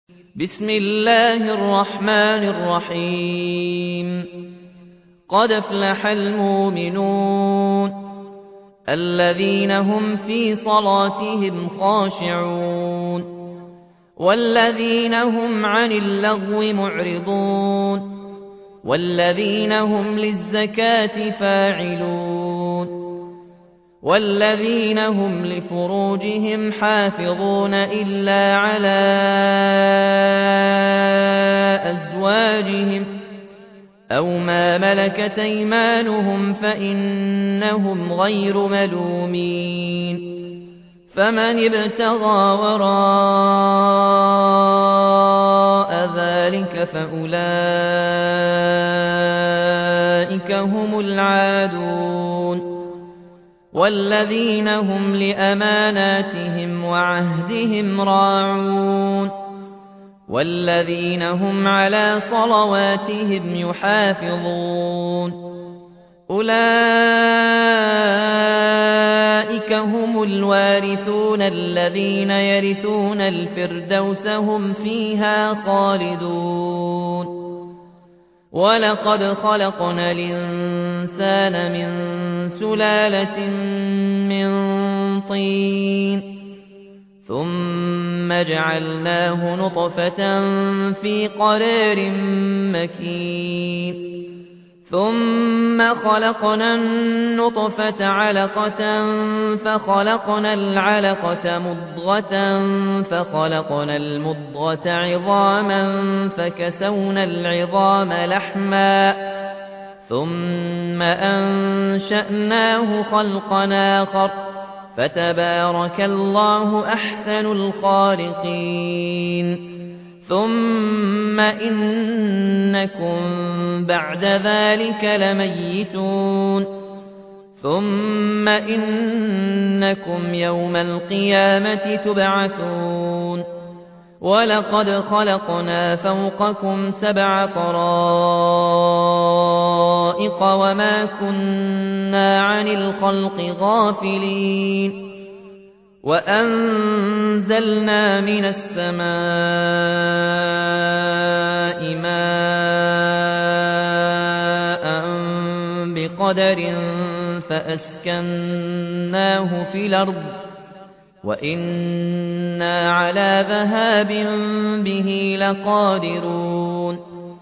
بسم الله الرحمن الرحيم قد افلح المؤمنون الذين هم في صلاتهم خاشعون والذين هم عن اللغو معرضون والذين هم للزكاة فاعلون والذين هم لفروجهم حافظون إلا على أزواجهم أو ما ملكت أيمانهم فإنهم غير ملومين فمن ابتغى وراء ذلك فأولئك هم العادون والذين هم لأماناتهم وعهدهم راعون والذين هم على صلواتهم يحافظون أولئك هم الوارثون الذين يرثون الفردوس هم فيها خالدون ولقد خلقنا الإنسان من سلالة من طين ثم جعلناه نطفة في قرار مكين ثم خلقنا النطفة علقة فخلقنا العلقة مضغة فخلقنا المضغة عظاما فكسونا العظام لحما ثم أنشأناه خلقا آخر فتبارك الله أحسن الخالقين ثم إنكم بعد ذلك لميتون ثم إنكم يوم القيامة تبعثون ولقد خلقنا فوقكم 7 طرائق وما كنا عن الخلق غافلين وأنزلنا من السماء ماء بقدر فأسكناه في الأرض وإنا على ذهاب به لقادرون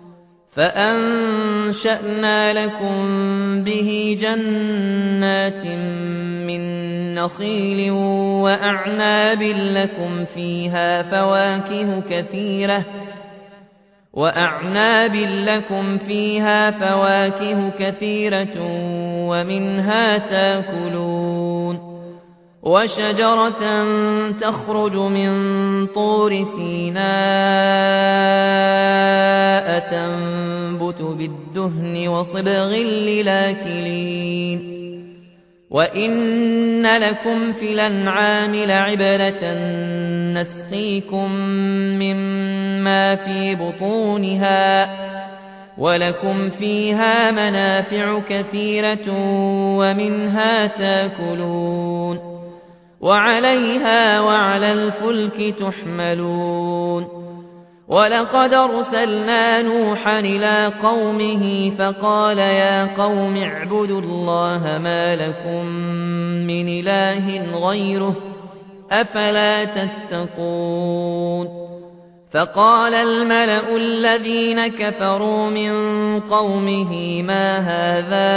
فأنشأنا لكم به جنات من نخيل وأعناب لكم فيها فواكه كثيرة ومنها تاكلون وشجرة تخرج من طور سيناء تنبت بالدهن وصبغ للآكلين وإن لكم في الأنعام لعبرة نسقيكم مما في بطونها ولكم فيها منافع كثيرة ومنها تاكلون وعليها وعلى الفلك تحملون ولقد أرسلنا نوحا إلى قومه فقال يا قوم اعبدوا الله ما لكم من إله غيره أفلا تتقون فقال الملأ الذين كفروا من قومه ما هذا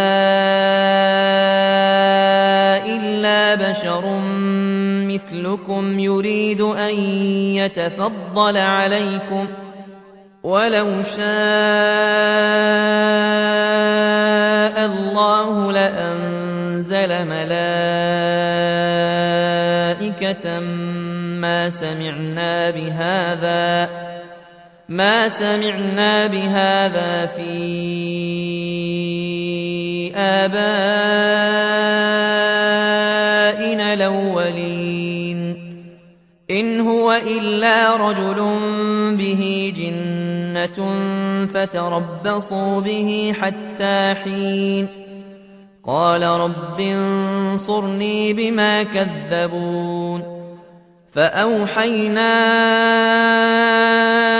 إلا بشر مثلكم يريد أن يتفضل عليكم ولو شاء الله لأنزل ملائكة ما سمعنا بهذا في آبائنا الأولين إن هو إلا رجل به جنة فتربصوا به حتى حين قال رب انصرني بما كذبون فأوحينا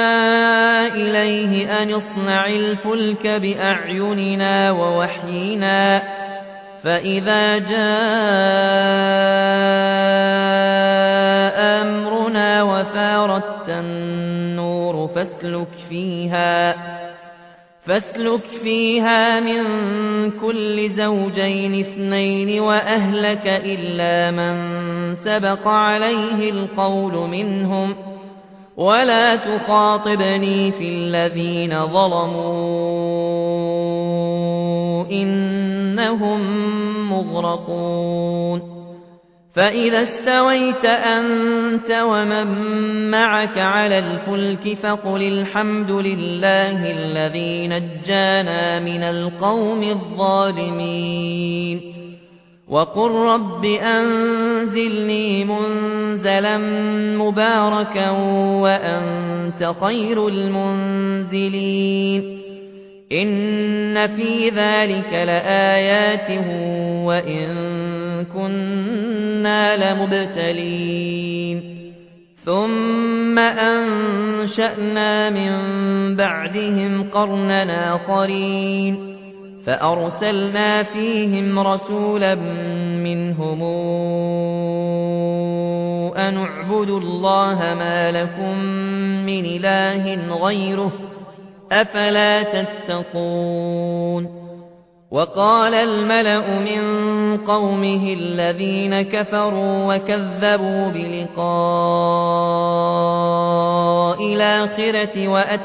أن اصنع الفلك بأعيننا ووحينا فإذا جاء أمرنا وفارت النور فاسلك فيها من كل زوجين اثنين وأهلك إلا من سبق عليه القول منهم ولا تخاطبني في الذين ظلموا إنهم مغرقون فإذا استويت أنت ومن معك على الفلك فقل الحمد لله الذي نجانا من القوم الظالمين وقل رب أنزلني منزلا مباركا وأنت خير المنزلين إن في ذلك لآيات وإن كنا لمبتلين ثم أنشأنا من بعدهم قرنا آخرين فأرسلنا فيهم رسولا منهم أن اعبدوا الله ما لكم من إله غيره أفلا تتقون وقال الملأ من قومه الذين كفروا وكذبوا بلقاء الآخرة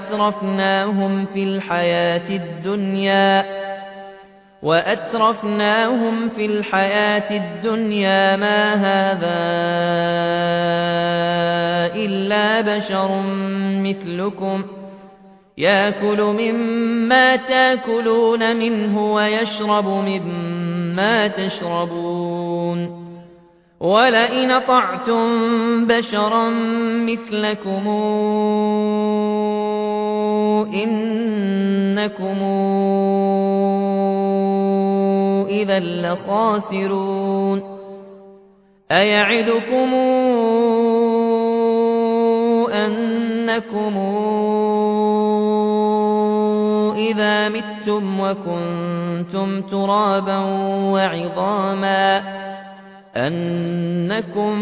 وأترفناهم في الحياة الدنيا ما هذا إلا بشر مثلكم يأكل مما تأكلون منه ويشرب مما تشربون ولئن أطعتم بشرا مثلكم إنكم إذا لخاسرون أيعدكم أنكم إذا متم وكنتم ترابا وعظاما أنكم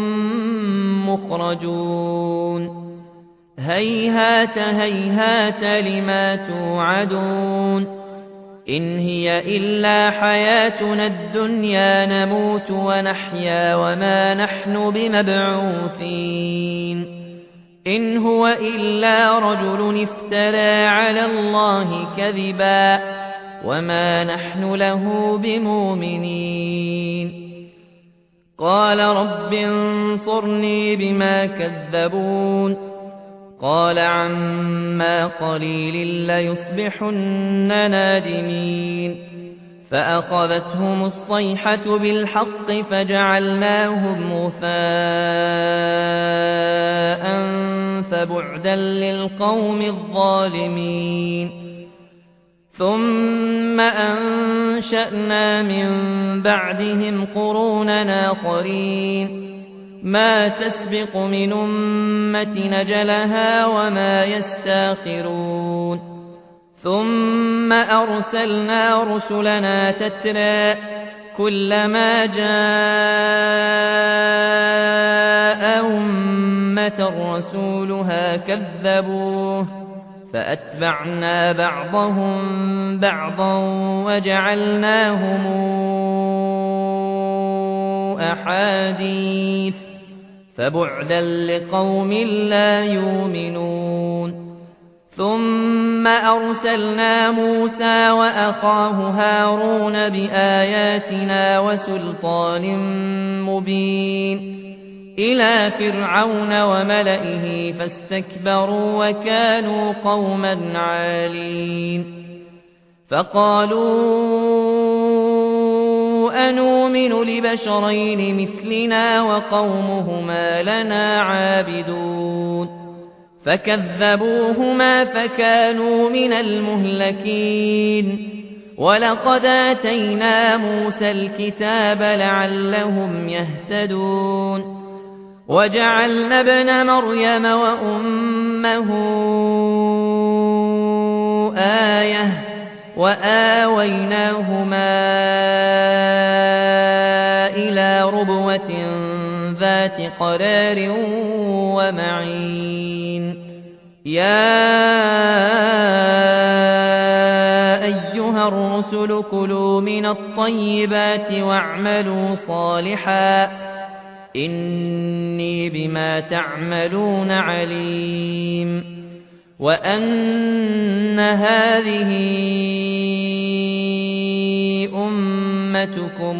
مخرجون هيهات هيهات لما توعدون إن هي إلا حياتنا الدنيا نموت ونحيا وما نحن بمبعوثين إن هو إلا رجل افترى على الله كذبا وما نحن له بمؤمنين قال رب انصرني بما كذبون قال عما قليل ليصبحن نادمين فأخذتهم الصيحة بالحق فجعلناهم غثاء فبعدا للقوم الظالمين ثم أنشأنا من بعدهم قرونا آخرين ما تسبق من أمة نجلها وما يستاخرون ثم أرسلنا رسلنا تترى كلما جاء أمة رسولها كذبوه فأتبعنا بعضهم بعضا وجعلناهم أحاديث فبعدا لقوم لا يؤمنون ثم أرسلنا موسى وأخاه هارون بآياتنا وسلطان مبين إلى فرعون وملئه فاستكبروا وكانوا قوما عالين فقالوا أنؤمن لبشرين مثلنا وقومهما لنا عابدون فكذبوهما فكانوا من المهلكين ولقد آتينا موسى الكتاب لعلهم يهتدون وجعلنا ابن مريم وأمه آية وآويناهما إلى ربوة ذات قرار ومعين يا أيها الرسل كلوا من الطيبات واعملوا صالحا إني بما تعملون عليم وأن هذه أمتكم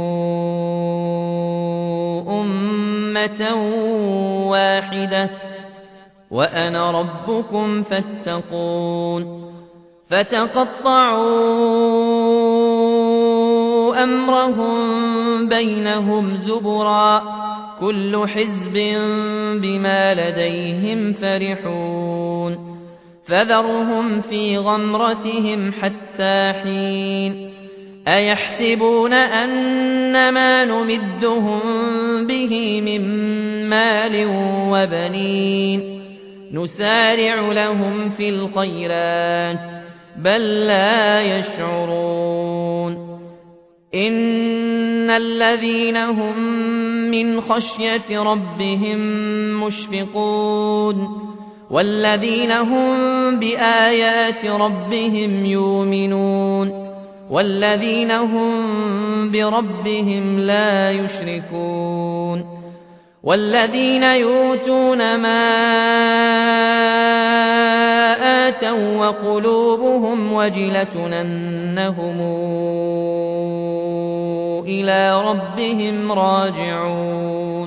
أمة واحدة وأنا ربكم فاتقون فتقطعوا أمرهم بينهم زبرا كل حزب بما لديهم فرحون فذرهم في غمرتهم حتى حين أيحسبون أنما نمدهم به من مال وبنين نسارع لهم في الخيرات بل لا يشعرون إن الذين هم من خشية ربهم مشفقون والذين هم بآيات ربهم يؤمنون والذين هم بربهم لا يشركون والذين يؤتون ما آتوا وقلوبهم وجلة أنهم إلى ربهم راجعون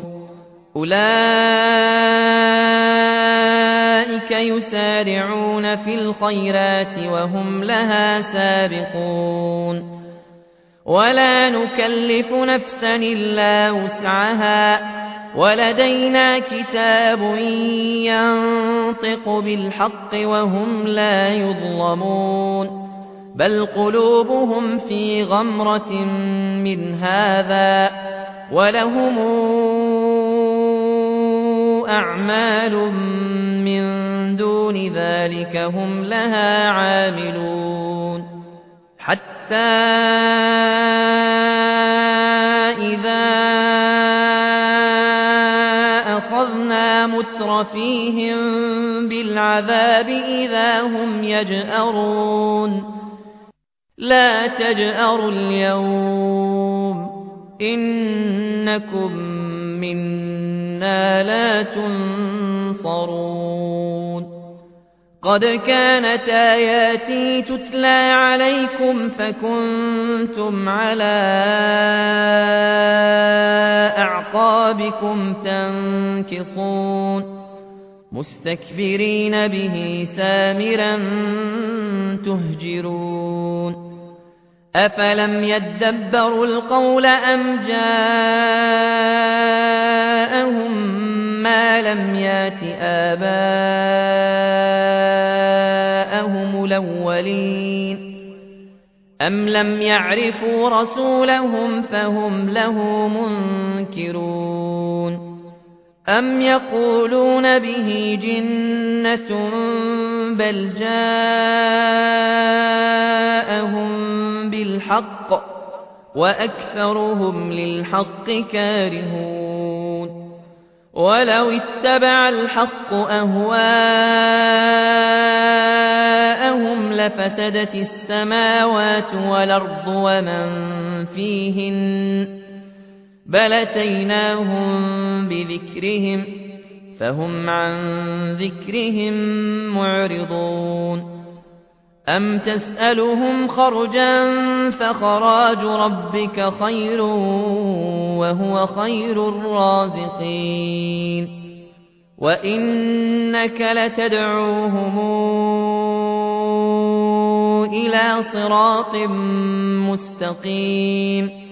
أولئك يسارعون في الخيرات وهم لها سابقون ولا نكلف نفسا إلا وسعها ولدينا كتاب ينطق بالحق وهم لا يظلمون بل قلوبهم في غمرة من هذا ولهم أعمال من دون ذلك هم لها عاملون حتى إذا أخذنا مترفيهم بالعذاب إذا هم يجأرون لا تجأروا اليوم إنكم منا لا تنصرون قد كانت آياتي تتلى عليكم فكنتم على أعقابكم تنكصون مستكبرين به سامرا تهجرون أفلم يدبروا القول أم جاءهم ما لم يات آباءهم الأولين أم لم يعرفوا رسولهم فهم له منكرون أم يقولون به جنة بل جاءهم بالحق وأكثرهم للحق كارهون ولو اتبع الحق أهواءهم لفسدت السماوات والأرض ومن فيهن بل أتيناهم بذكرهم فهم عن ذكرهم معرضون أم تسألهم خرجا فخراج ربك خير وهو خير الرازقين وإنك لتدعوهم إلى صراط مستقيم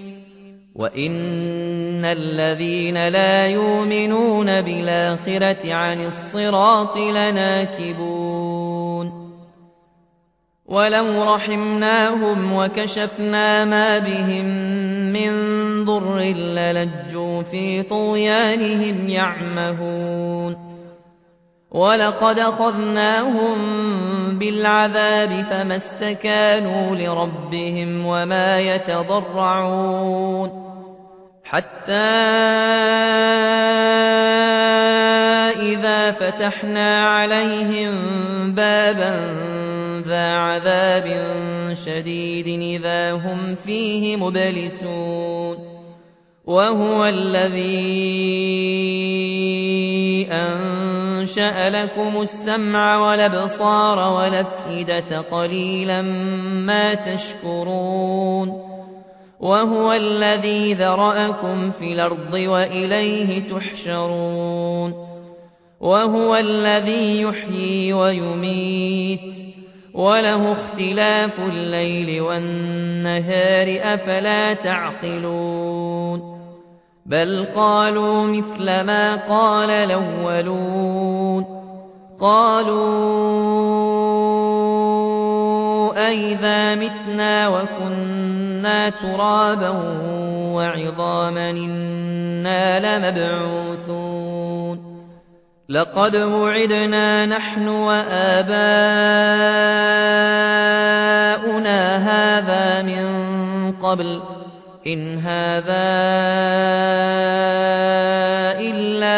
وإن الذين لا يؤمنون بالآخرة عن الصراط لناكبون ولو رحمناهم وكشفنا ما بهم من ضر للجوا في طغيانهم يعمهون ولقد أخذناهم بالعذاب فما استكانوا لربهم وما يتضرعون حتى إذا فتحنا عليهم بابا ذا عذاب شديد إذا هم فيه مبلسون وهو الذي أنشأ لكم السمع والأبصار والأفئدة قليلا ما تشكرون وهو الذي ذرأكم في الأرض وإليه تحشرون وهو الذي يحيي ويميت وله اختلاف الليل والنهار أفلا تعقلون بل قالوا مثل ما قال الأولون قالوا أئذا متنا وكنا ترابا وعظاما إنا لمبعوثون لقد وعدنا نحن وآباؤنا هذا من قبل إن هذا إلا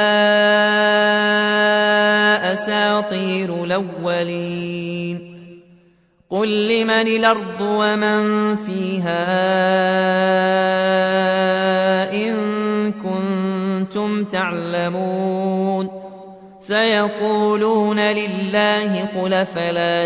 أساطير الأولين قل لمن الأرض ومن فيها إن كنتم تعلمون سيقولون لله قل فلا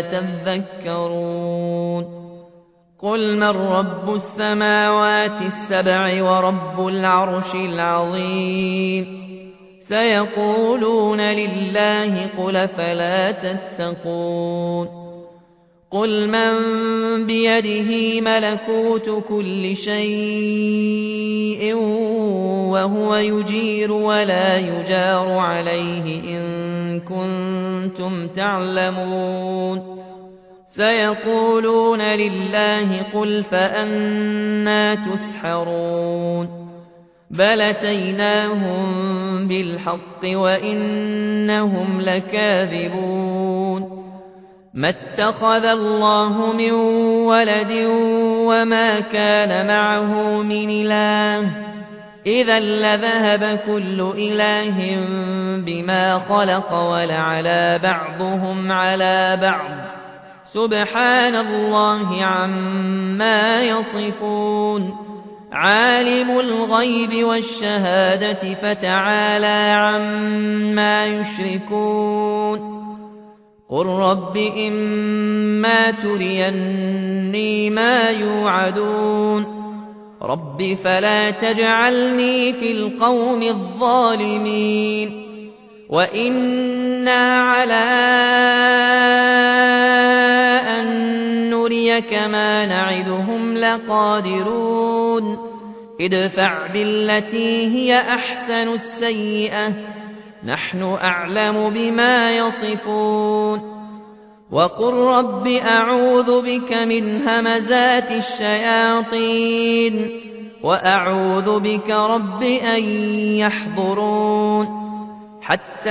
تذكرون قل من رب السماوات السبع ورب العرش العظيم سيقولون لله قل فلا تتقون قل من بيده ملكوت كل شيء وهو يجير ولا يجار عليه إن كنتم تعلمون سيقولون لله قل فأنى تسحرون بل أتيناهم بالحق وإنهم لكاذبون ما اتخذ الله من ولد وما كان معه من إله إذا لذهب كل إله بما خلق ولعلى بعضهم على بعض سبحان الله عما يصفون عالم الغيب والشهادة فتعالى عما يشركون قل رب إما تريني ما يوعدون رب فلا تجعلني في القوم الظالمين وإنا على أن نريك ما نعدهم لقادرون ادفع بالتي هي أحسن السيئة نحن أعلم بما يصفون وقل رب أعوذ بك من همزات الشياطين وأعوذ بك رب أن يحضرون حتى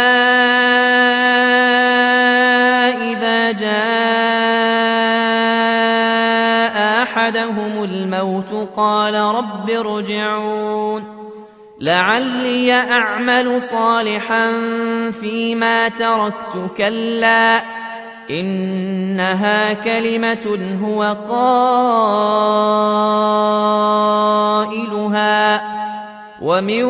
إذا جاء أحدهم الموت قال رب ارجعون لعلي أعمل صالحا فيما تركت كلا إنها كلمة هو قائلها ومن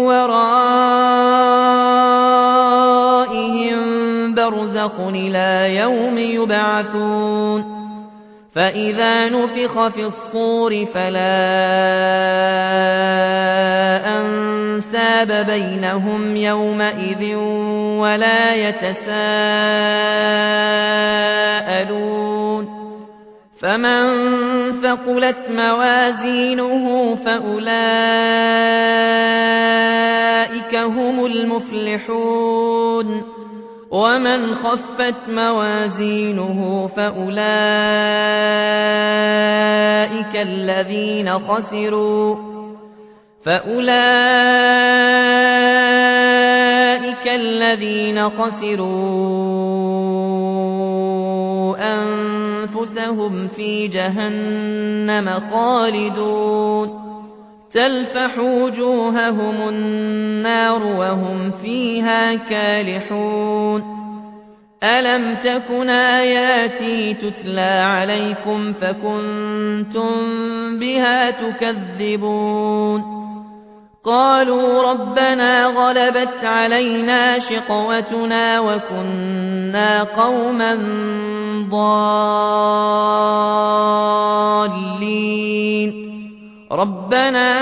ورائهم برزخ إلى يوم يبعثون فإذا نفخ في الصور فلا أنساب بينهم يومئذ ولا يتساءلون فمن ثقلت موازينه فأولئك هم المفلحون ومن خفت موازينه فأولئك أولئك الذين خسروا أنفسهم في جهنم خالدون تلفح وجوههم النار وهم فيها كالحون ألم تكن آياتي تتلى عليكم فكنتم بها تكذبون قالوا ربنا غلبت علينا شقوتنا وكنا قوما ضالين ربنا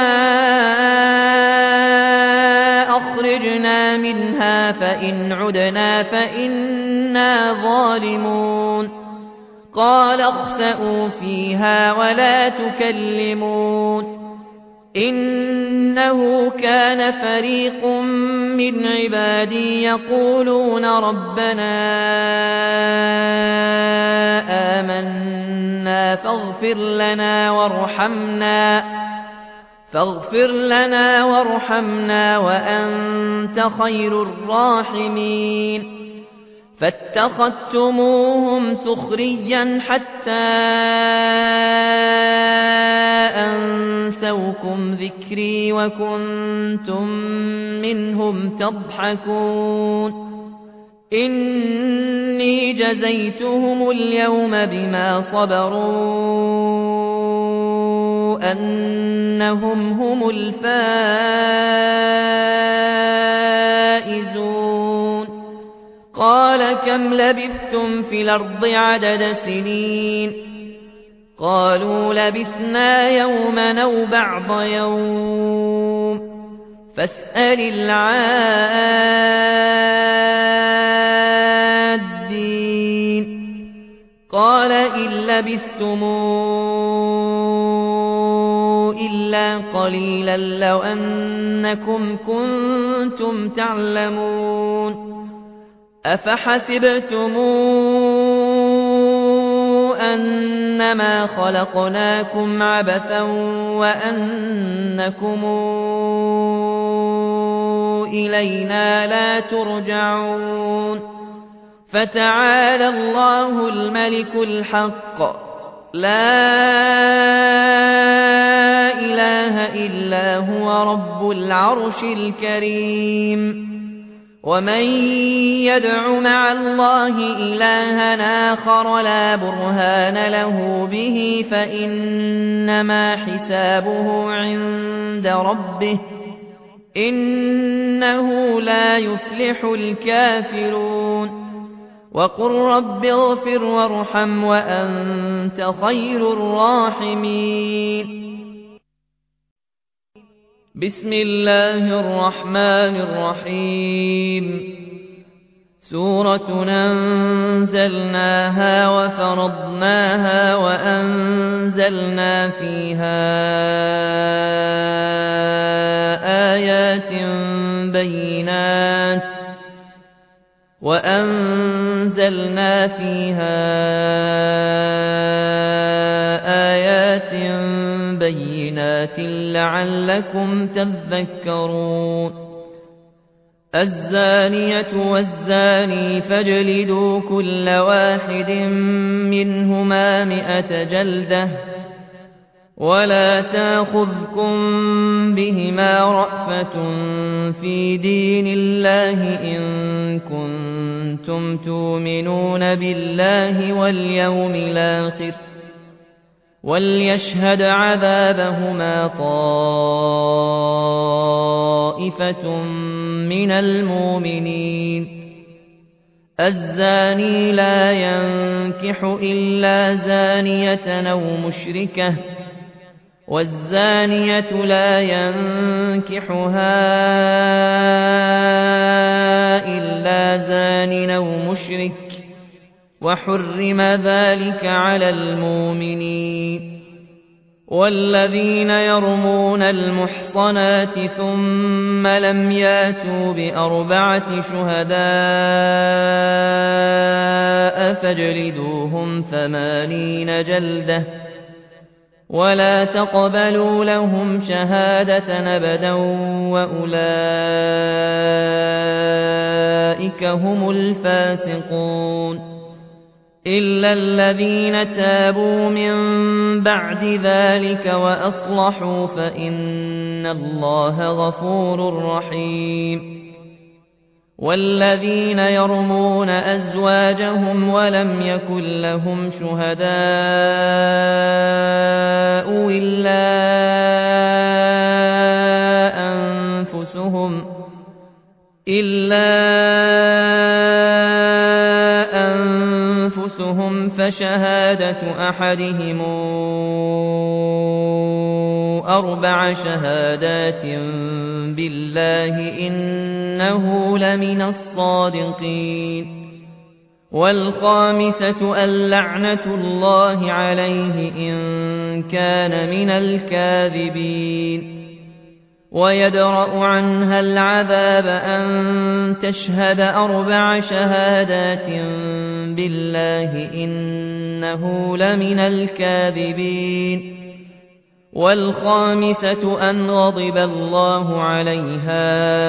أخرجنا منها فإن عدنا فإنا ظالمون قال اخسئوا فيها ولا تكلمون إنه كان فريق من عبادي يقولون ربنا آمنا فاغفر لنا وارحمنا وأنت خير الراحمين فاتخذتموهم سخريا حتى أنسوكم ذكري وكنتم منهم تضحكون إني جزيتهم اليوم بما صبروا أنهم هم الفائزون قال كم لبثتم في الأرض عدد سنين قالوا لبثنا يوما أو بعض يوم فاسأل العادين قال إن لبثتم إلا قليلا لو أنكم كنتم تعلمون أفحسبتم أنما خلقناكم عبثا وأنكم إلينا لا ترجعون فتعالى الله الملك الحق لا إله إلا هو رب العرش الكريم ومن يدع مع الله إلها آخر لا برهان له به فإنما حسابه عند ربه إنه لا يفلح الكافرون وقل رب اغفر وارحم وأنت خير الراحمين بسم الله الرحمن الرحيم سورة أنزلناها وفرضناها وأنزلنا فيها آيات بينات لعلكم تذكرون الزانية والزاني فاجلدوا كل واحد منهما 100 جلدة ولا تأخذكم بهما رأفة في دين الله إن كنتم تؤمنون بالله واليوم الآخر وليشهد عذابهما طائفة من المؤمنين الزاني لا ينكح إلا زانية أو مشركة والزانية لا ينكحها إلا زان أو مشرك وحرم ذلك على المؤمنين والذين يرمون المحصنات ثم لم ياتوا ب4 شهداء فاجلدوهم 80 جلدة ولا تقبلوا لهم شهادة أبدا وأولئك هم الفاسقون إلا الذين تابوا من بعد ذلك وأصلحوا فإن الله غفور رحيم والذين يرمون أزواجهم ولم يكن لهم شهداء إلا أنفسهم فشهادة أحدهم 4 شهادات بالله إنه لمن الصادقين والخامسة اللعنة الله عليه إن كان من الكاذبين ويدرأ عنها العذاب أن تشهد 4 شهادات بالله إنه لمن الكاذبين والخامسة أن غضب الله عليها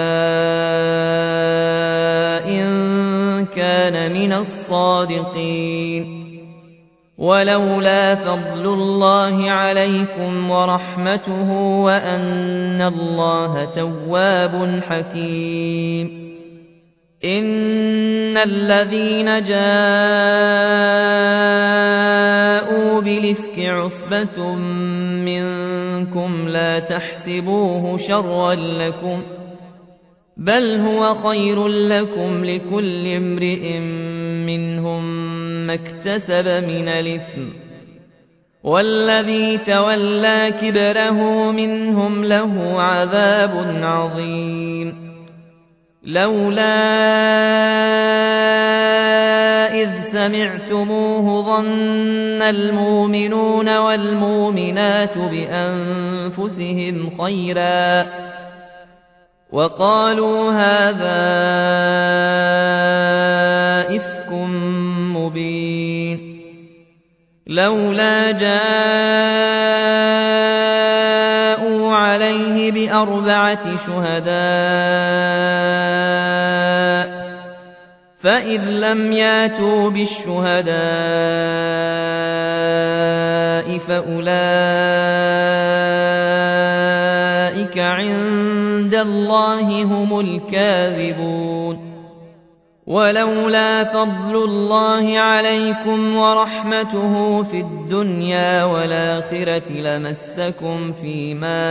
إن كان من الصادقين ولولا فضل الله عليكم ورحمته وأن الله تواب حكيم إن الذين جاءوا بالإفك عصبة منكم لا تحسبوه شرا لكم بل هو خير لكم لكل امرئ منهم ما اكتسب من الإثم والذي تولى كبره منهم له عذاب عظيم لولا إذ سمعتموه ظن المؤمنون والمؤمنات بأنفسهم خيرا وقالوا هذا إفك مبين لولا جاءوا عليه ب4 شهداء فإذ لم ياتوا بالشهداء فأولئك عند الله هم الكاذبون ولولا فضل الله عليكم ورحمته في الدنيا والآخرة لمسكم فيما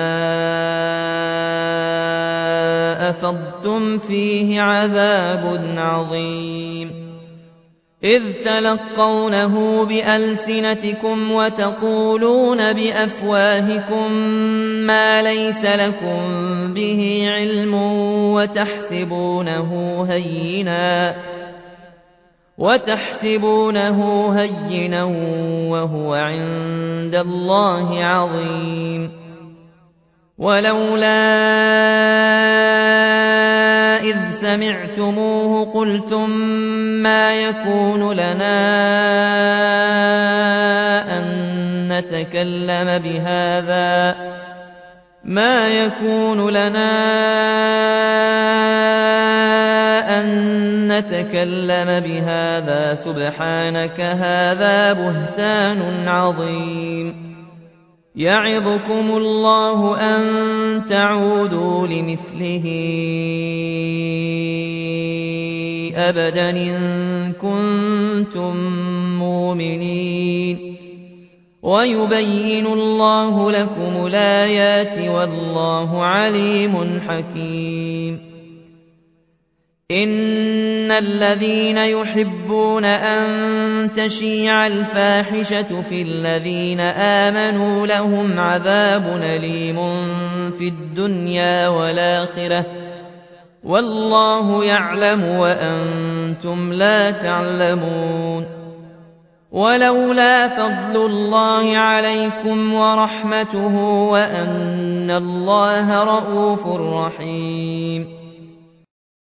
أفضتم فيه عذاب عظيم إذ تلقونه بألسنتكم وتقولون بأفواهكم ما ليس لكم به علم وتحسبونه هينا وهو عند الله عظيم ولولا إذ سمعتموه قلتم ما يكون لنا أن نتكلم بهذا سبحانك هذا بهتان عظيم يعظكم الله أن تعودوا لمثله أبدا إن كنتم مؤمنين ويبين الله لكم الآيات والله عليم حكيم إن الذين يحبون أن تشيع الفاحشة في الذين آمنوا لهم عذاب أليم في الدنيا والآخرة والله يعلم وأنتم لا تعلمون ولولا فضل الله عليكم ورحمته وأن الله رءوف رحيم